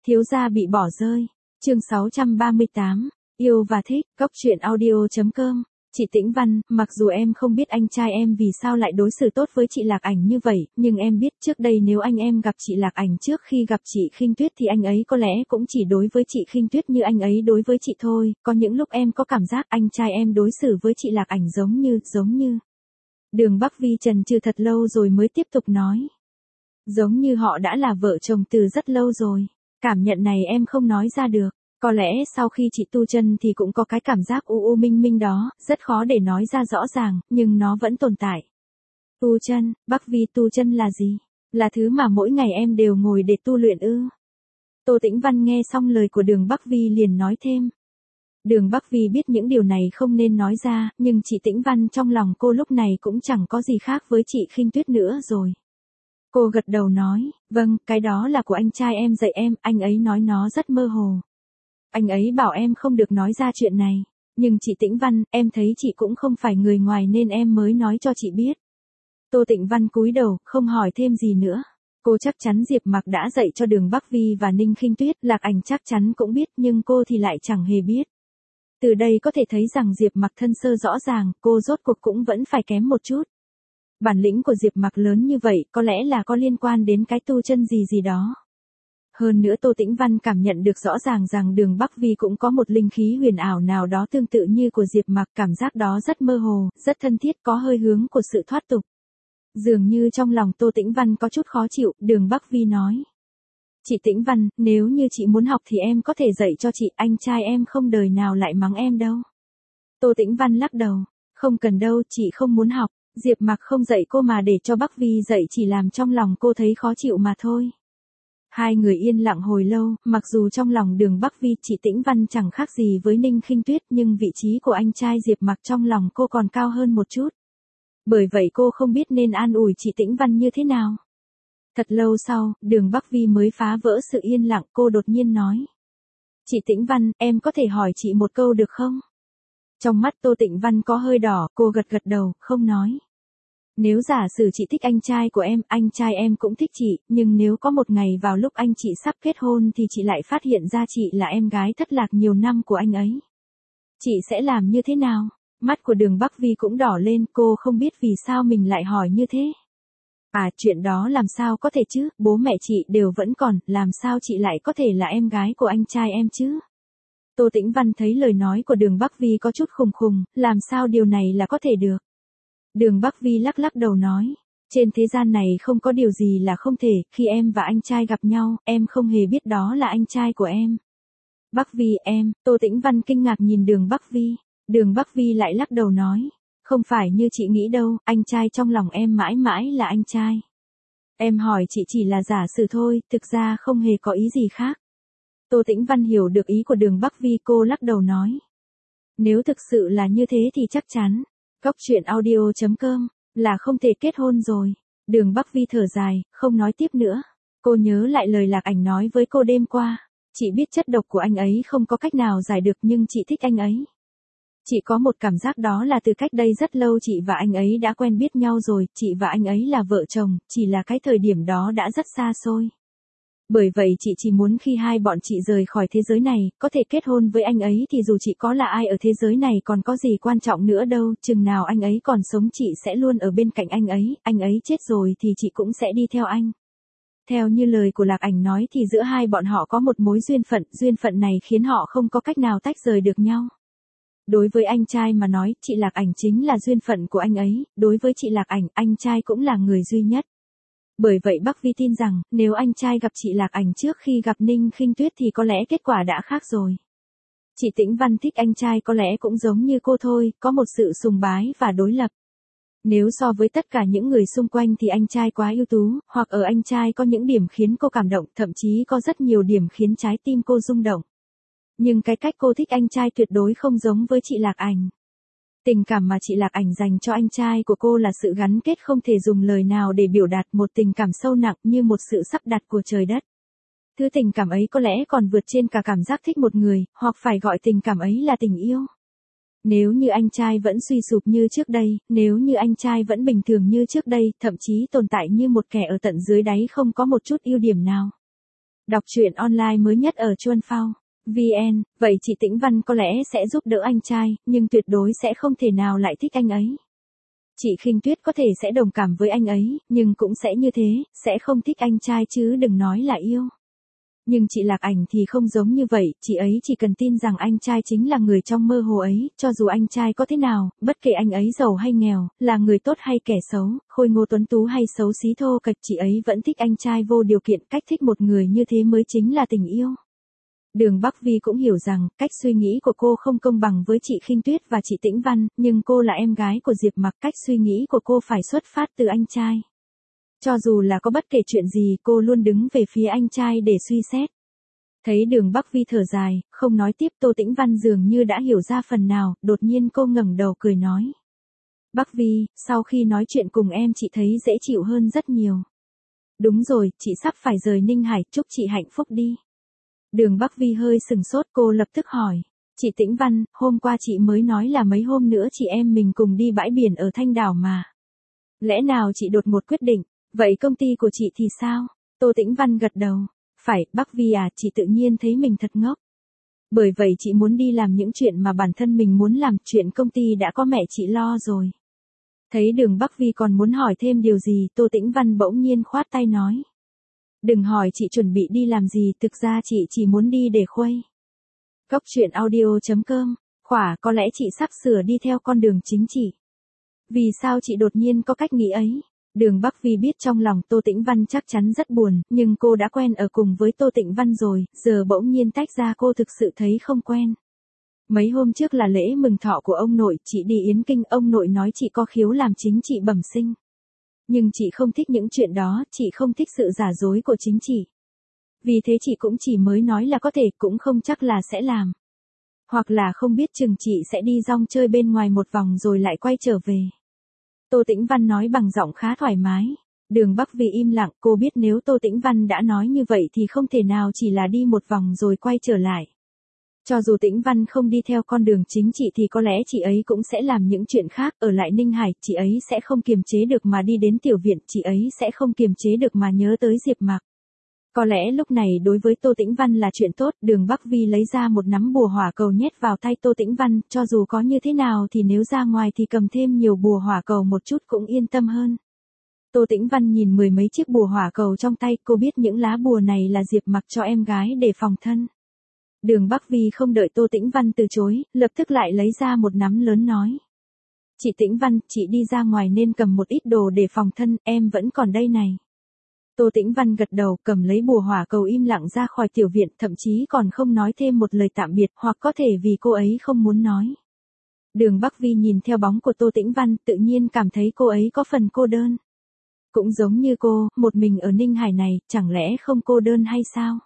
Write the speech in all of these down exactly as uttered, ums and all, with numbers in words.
Thiếu gia bị bỏ rơi. Chương sáu trăm ba mươi tám. Yêu và thích. Cốc truyện audio chấm com. Chị Tĩnh Văn, mặc dù em không biết anh trai em vì sao lại đối xử tốt với chị Lạc Ảnh như vậy, nhưng em biết trước đây nếu anh em gặp chị Lạc Ảnh trước khi gặp chị Khinh Tuyết thì anh ấy có lẽ cũng chỉ đối với chị Khinh Tuyết như anh ấy đối với chị thôi, có những lúc em có cảm giác anh trai em đối xử với chị Lạc Ảnh giống như, giống như. Đường Bắc Vi chần chừ thật lâu rồi mới tiếp tục nói. Giống như họ đã là vợ chồng từ rất lâu rồi. Cảm nhận này em không nói ra được. Có lẽ sau khi chị tu chân thì cũng có cái cảm giác u u minh minh đó, rất khó để nói ra rõ ràng, nhưng nó vẫn tồn tại. Tu chân, Bắc Vi tu chân là gì? Là thứ mà mỗi ngày em đều ngồi để tu luyện ư? Tô Tĩnh Văn nghe xong lời của Đường Bắc Vi liền nói thêm. Đường Bắc Vi biết những điều này không nên nói ra, nhưng chị Tĩnh Văn trong lòng cô lúc này cũng chẳng có gì khác với chị Khinh Tuyết nữa rồi. Cô gật đầu nói, vâng, cái đó là của anh trai em dạy em, anh ấy nói nó rất mơ hồ. Anh ấy bảo em không được nói ra chuyện này. Nhưng chị Tĩnh Văn, em thấy chị cũng không phải người ngoài nên em mới nói cho chị biết. Tô Tĩnh Văn cúi đầu, không hỏi thêm gì nữa. Cô chắc chắn Diệp Mặc đã dạy cho Đường Bắc Vi và Ninh Khinh Tuyết, Lạc Ảnh chắc chắn cũng biết nhưng cô thì lại chẳng hề biết. Từ đây có thể thấy rằng Diệp Mặc thân sơ rõ ràng, cô rốt cuộc cũng vẫn phải kém một chút. Bản lĩnh của Diệp Mặc lớn như vậy có lẽ là có liên quan đến cái tu chân gì gì đó. Hơn nữa Tô Tĩnh Văn cảm nhận được rõ ràng rằng Đường Bắc Vi cũng có một linh khí huyền ảo nào đó tương tự như của Diệp Mặc, cảm giác đó rất mơ hồ, rất thân thiết, có hơi hướng của sự thoát tục. Dường như trong lòng Tô Tĩnh Văn có chút khó chịu, Đường Bắc Vi nói. Chị Tĩnh Văn, nếu như chị muốn học thì em có thể dạy cho chị, anh trai em không đời nào lại mắng em đâu. Tô Tĩnh Văn lắc đầu, không cần đâu, chị không muốn học, Diệp Mặc không dạy cô mà để cho Bắc Vi dạy chỉ làm trong lòng cô thấy khó chịu mà thôi. Hai người yên lặng hồi lâu, mặc dù trong lòng Đường Bắc Vi chị Tĩnh Văn chẳng khác gì với Ninh Khinh Tuyết nhưng vị trí của anh trai Diệp Mặc trong lòng cô còn cao hơn một chút. Bởi vậy cô không biết nên an ủi chị Tĩnh Văn như thế nào. Thật lâu sau, Đường Bắc Vi mới phá vỡ sự yên lặng, cô đột nhiên nói. Chị Tĩnh Văn, em có thể hỏi chị một câu được không? Trong mắt Tô Tĩnh Văn có hơi đỏ, cô gật gật đầu, không nói. Nếu giả sử chị thích anh trai của em, anh trai em cũng thích chị, nhưng nếu có một ngày vào lúc anh chị sắp kết hôn thì chị lại phát hiện ra chị là em gái thất lạc nhiều năm của anh ấy. Chị sẽ làm như thế nào? Mắt của Đường Bắc Vi cũng đỏ lên, cô không biết vì sao mình lại hỏi như thế. À, chuyện đó làm sao có thể chứ, bố mẹ chị đều vẫn còn, làm sao chị lại có thể là em gái của anh trai em chứ? Tô Tĩnh Văn thấy lời nói của Đường Bắc Vi có chút khùng khùng, làm sao điều này là có thể được? Đường Bắc Vi lắc lắc đầu nói, trên thế gian này không có điều gì là không thể, khi em và anh trai gặp nhau, em không hề biết đó là anh trai của em. Bắc Vi em, Tô Tĩnh Văn kinh ngạc nhìn Đường Bắc Vi, Đường Bắc Vi lại lắc đầu nói, không phải như chị nghĩ đâu, anh trai trong lòng em mãi mãi là anh trai. Em hỏi chị chỉ là giả sử thôi, thực ra không hề có ý gì khác. Tô Tĩnh Văn hiểu được ý của Đường Bắc Vi, cô lắc đầu nói. Nếu thực sự là như thế thì chắc chắn. Cốc truyện audio chấm com, là không thể kết hôn rồi. Đường Bắc Vi thở dài, không nói tiếp nữa. Cô nhớ lại lời Lạc Ảnh nói với cô đêm qua. Chị biết chất độc của anh ấy không có cách nào giải được nhưng chị thích anh ấy. Chị có một cảm giác đó là từ cách đây rất lâu chị và anh ấy đã quen biết nhau rồi, chị và anh ấy là vợ chồng, chỉ là cái thời điểm đó đã rất xa xôi. Bởi vậy chị chỉ muốn khi hai bọn chị rời khỏi thế giới này, có thể kết hôn với anh ấy thì dù chị có là ai ở thế giới này còn có gì quan trọng nữa đâu, chừng nào anh ấy còn sống chị sẽ luôn ở bên cạnh anh ấy, anh ấy chết rồi thì chị cũng sẽ đi theo anh. Theo như lời của Lạc Ảnh nói thì giữa hai bọn họ có một mối duyên phận, duyên phận này khiến họ không có cách nào tách rời được nhau. Đối với anh trai mà nói, chị Lạc Ảnh chính là duyên phận của anh ấy, đối với chị Lạc Ảnh, anh trai cũng là người duy nhất. Bởi vậy Bắc Vi tin rằng, nếu anh trai gặp chị Lạc Ảnh trước khi gặp Ninh Khinh Tuyết thì có lẽ kết quả đã khác rồi. Chị Tĩnh Văn thích anh trai có lẽ cũng giống như cô thôi, có một sự sùng bái và đối lập. Nếu so với tất cả những người xung quanh thì anh trai quá ưu tú, hoặc ở anh trai có những điểm khiến cô cảm động, thậm chí có rất nhiều điểm khiến trái tim cô rung động. Nhưng cái cách cô thích anh trai tuyệt đối không giống với chị Lạc Ảnh. Tình cảm mà chị Lạc Ảnh dành cho anh trai của cô là sự gắn kết không thể dùng lời nào để biểu đạt, một tình cảm sâu nặng như một sự sắp đặt của trời đất. Thứ tình cảm ấy có lẽ còn vượt trên cả cảm giác thích một người, hoặc phải gọi tình cảm ấy là tình yêu. Nếu như anh trai vẫn suy sụp như trước đây, nếu như anh trai vẫn bình thường như trước đây, thậm chí tồn tại như một kẻ ở tận dưới đáy không có một chút ưu điểm nào. Đọc truyện online mới nhất ở Chuan Phao vê en, vậy chị Tĩnh Văn có lẽ sẽ giúp đỡ anh trai, nhưng tuyệt đối sẽ không thể nào lại thích anh ấy. Chị Khinh Tuyết có thể sẽ đồng cảm với anh ấy, nhưng cũng sẽ như thế, sẽ không thích anh trai chứ đừng nói là yêu. Nhưng chị Lạc Ảnh thì không giống như vậy, chị ấy chỉ cần tin rằng anh trai chính là người trong mơ hồ ấy, cho dù anh trai có thế nào, bất kể anh ấy giàu hay nghèo, là người tốt hay kẻ xấu, khôi ngô tuấn tú hay xấu xí thô kệch, chị ấy vẫn thích anh trai vô điều kiện, cách thích một người như thế mới chính là tình yêu. Đường Bắc Vi cũng hiểu rằng, cách suy nghĩ của cô không công bằng với chị Khinh Tuyết và chị Tĩnh Văn, nhưng cô là em gái của Diệp Mặc, cách suy nghĩ của cô phải xuất phát từ anh trai. Cho dù là có bất kể chuyện gì, cô luôn đứng về phía anh trai để suy xét. Thấy Đường Bắc Vi thở dài, không nói tiếp, Tô Tĩnh Văn dường như đã hiểu ra phần nào, đột nhiên cô ngẩng đầu cười nói. Bắc Vi, sau khi nói chuyện cùng em chị thấy dễ chịu hơn rất nhiều. Đúng rồi, chị sắp phải rời Ninh Hải, chúc chị hạnh phúc đi. Đường Bắc Vi hơi sừng sốt, cô lập tức hỏi. Chị Tĩnh Văn, hôm qua chị mới nói là mấy hôm nữa chị em mình cùng đi bãi biển ở Thanh Đảo mà. Lẽ nào chị đột ngột quyết định, vậy công ty của chị thì sao? Tô Tĩnh Văn gật đầu. Phải, Bắc Vi à, chị tự nhiên thấy mình thật ngốc. Bởi vậy chị muốn đi làm những chuyện mà bản thân mình muốn làm, chuyện công ty đã có mẹ chị lo rồi. Thấy Đường Bắc Vi còn muốn hỏi thêm điều gì, Tô Tĩnh Văn bỗng nhiên khoát tay nói. Đừng hỏi chị chuẩn bị đi làm gì, thực ra chị chỉ muốn đi để khuây. Cốc truyện audio chấm com, khỏa có lẽ chị sắp sửa đi theo con đường chính trị. Vì sao chị đột nhiên có cách nghĩ ấy? Đường Bắc Vi biết trong lòng Tô Tĩnh Văn chắc chắn rất buồn, nhưng cô đã quen ở cùng với Tô Tĩnh Văn rồi, giờ bỗng nhiên tách ra cô thực sự thấy không quen. Mấy hôm trước là lễ mừng thọ của ông nội, chị đi Yến Kinh, ông nội nói chị có khiếu làm chính trị bẩm sinh. Nhưng chị không thích những chuyện đó, chị không thích sự giả dối của chính trị. Vì thế chị cũng chỉ mới nói là có thể, cũng không chắc là sẽ làm. Hoặc là không biết chừng chị sẽ đi rong chơi bên ngoài một vòng rồi lại quay trở về. Tô Tĩnh Văn nói bằng giọng khá thoải mái. Đường Bắc Vi im lặng, cô biết nếu Tô Tĩnh Văn đã nói như vậy thì không thể nào chỉ là đi một vòng rồi quay trở lại. Cho dù Tĩnh Văn không đi theo con đường chính trị thì có lẽ chị ấy cũng sẽ làm những chuyện khác, ở lại Ninh Hải, chị ấy sẽ không kiềm chế được mà đi đến tiểu viện, chị ấy sẽ không kiềm chế được mà nhớ tới Diệp Mặc. Có lẽ lúc này đối với Tô Tĩnh Văn là chuyện tốt, Đường Bắc Vi lấy ra một nắm bùa hỏa cầu nhét vào tay Tô Tĩnh Văn, cho dù có như thế nào thì nếu ra ngoài thì cầm thêm nhiều bùa hỏa cầu một chút cũng yên tâm hơn. Tô Tĩnh Văn nhìn mười mấy chiếc bùa hỏa cầu trong tay, cô biết những lá bùa này là Diệp Mặc cho em gái để phòng thân. Đường Bắc Vi không đợi Tô Tĩnh Văn từ chối, lập tức lại lấy ra một nắm lớn nói. Chị Tĩnh Văn, chị đi ra ngoài nên cầm một ít đồ để phòng thân, em vẫn còn đây này. Tô Tĩnh Văn gật đầu, cầm lấy bùa hỏa cầu im lặng ra khỏi tiểu viện, thậm chí còn không nói thêm một lời tạm biệt, hoặc có thể vì cô ấy không muốn nói. Đường Bắc Vi nhìn theo bóng của Tô Tĩnh Văn, tự nhiên cảm thấy cô ấy có phần cô đơn. Cũng giống như cô, một mình ở Ninh Hải này, chẳng lẽ không cô đơn hay sao?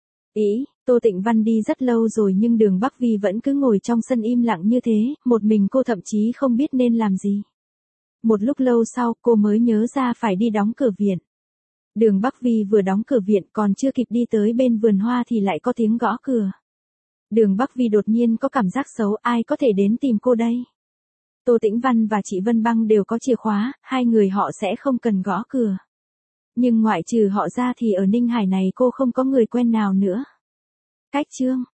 Ý, Tô Tĩnh Văn đi rất lâu rồi nhưng Đường Bắc Vi vẫn cứ ngồi trong sân im lặng như thế, một mình cô thậm chí không biết nên làm gì. Một lúc lâu sau, cô mới nhớ ra phải đi đóng cửa viện. Đường Bắc Vi vừa đóng cửa viện còn chưa kịp đi tới bên vườn hoa thì lại có tiếng gõ cửa. Đường Bắc Vi đột nhiên có cảm giác xấu, ai có thể đến tìm cô đây? Tô Tĩnh Văn và chị Vân Băng đều có chìa khóa, hai người họ sẽ không cần gõ cửa. Nhưng ngoại trừ họ ra thì ở Ninh Hải này cô không có người quen nào nữa. Cách chương